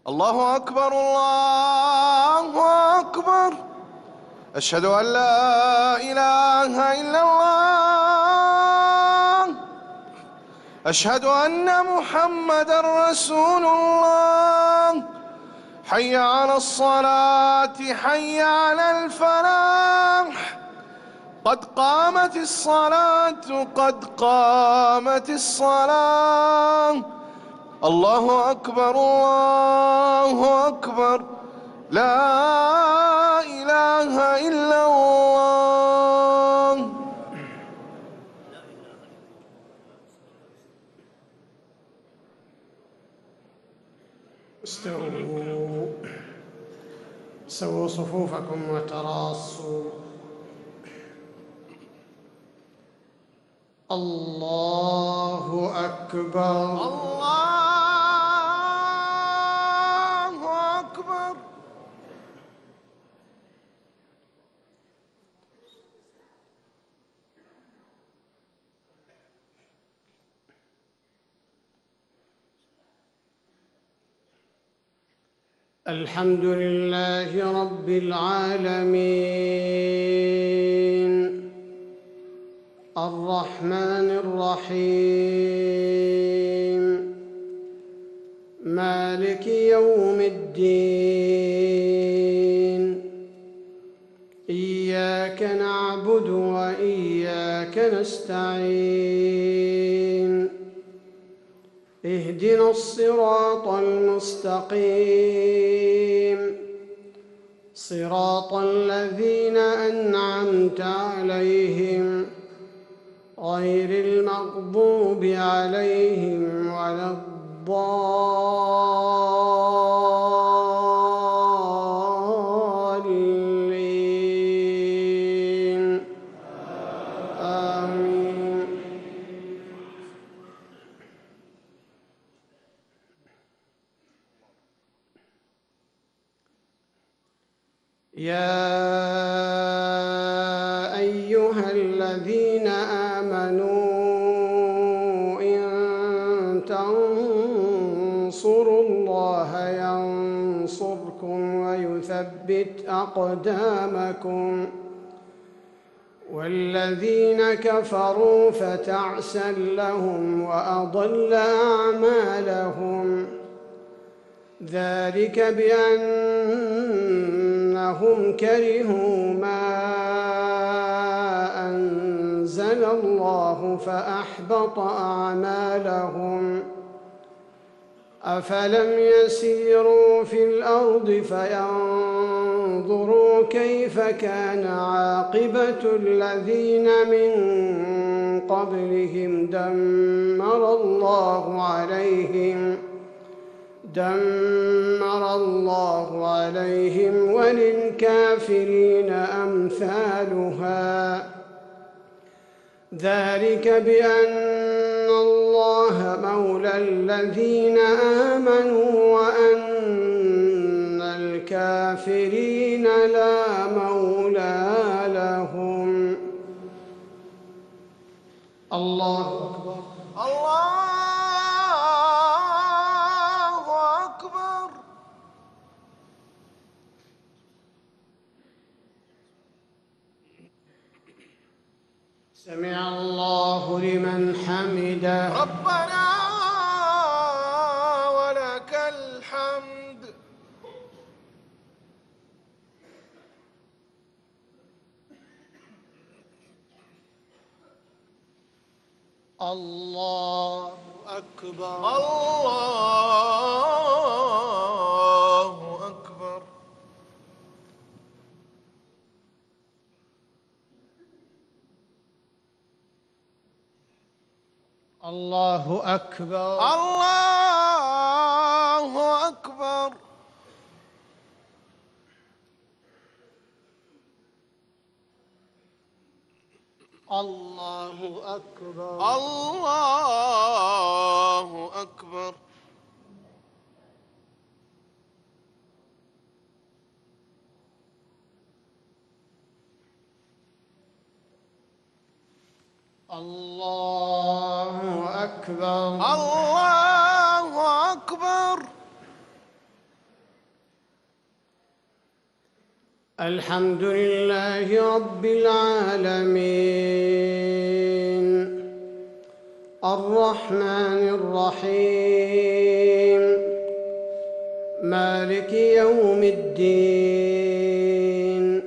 الله أكبر الله أكبر. أشهد أن لا إله إلا الله. أشهد أن محمدًا رسول الله. حي على الصلاة حي على الفلاح. قد قامت الصلاة قد قامت الصلاة. الله أكبر الله أكبر. لا إله إلا الله. سووا صفوفكم وتراصوا. الله أكبر الله أكبر. الحمد لله رب العالمين الرحمن الرحيم مالك يوم الدين. إياك نعبد وإياك نستعين. اهدنا الصراط المستقيم صراط الذين أنعمت عليهم غير المغضوب عليهم ولا الضالين. آمين. يا أيها الذين آمنوا إن تنصروا الله ينصركم ويثبت أقدامكم. والذين كفروا فتعسا لهم وأضل أعمالهم. ذلك بأنهم كرهوا ما أنزل الله فأحبط أعمالهم. أفلم يسيروا في الأرض فينظروا كيف كان عاقبة الذين من قبلهم دمر الله عليهم وللكافرين أمثالها. ذلك بأن الله مولى الذين آمنوا وأن الكافرين لا مولى لهم. الله أكبر الله أكبر. سمع الله لمن حمده. ربنا ولك الحمد. الله أكبر الله أكبر. الله أكبر الله أكبر. الله أكبر الله أكبر. الله أكبر الله أكبر. الحمد لله رب العالمين الرحمن الرحيم مالك يوم الدين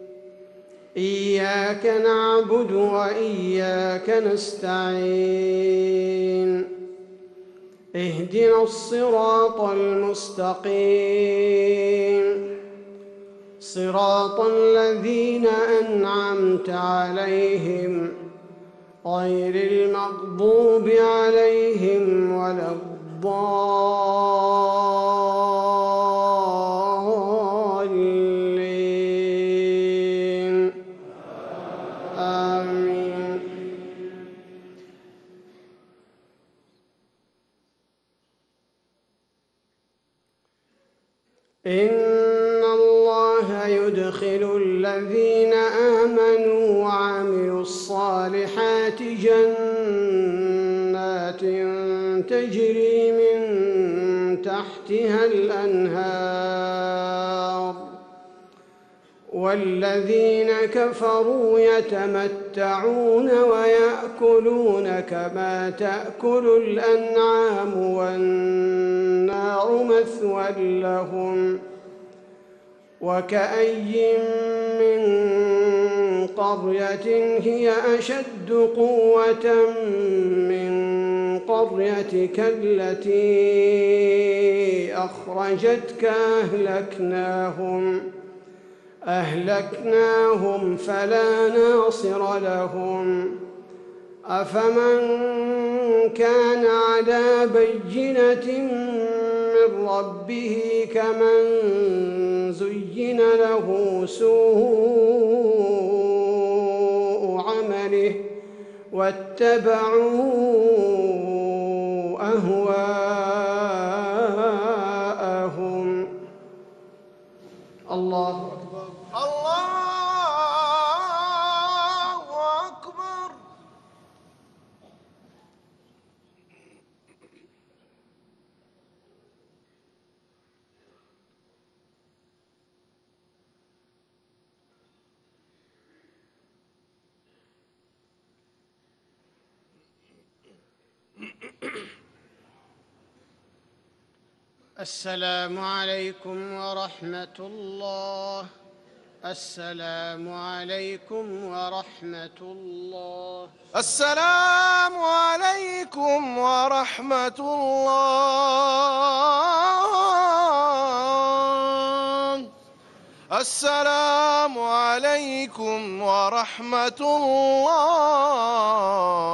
إياك نعبد وإياك نستعين اهدنا الصراط المستقيم صراط الذين أنعمت عليهم غير المغضوب عليهم ولا الضالين آمين. إن الله يدخل الذين آمنوا وعملوا الصالحات جنات تجري من تحتها الأنهار والذين كفروا يتمتعون ويأكلون كما تأكل الأنعام والنار مثوى لهم وكأي من قرية هي أشد قوة من قريتك التي أخرجتك أهلكناهم فلا ناصر لهم أفمن كان على بينة من ربه كمن زين له سوء عمله واتبعوا أهواءهم. الله أكبر. الله أكبر. السلام عليكم ورحمة الله. السلام عليكم ورحمة الله. السلام عليكم ورحمة الله. السلام عليكم ورحمة الله.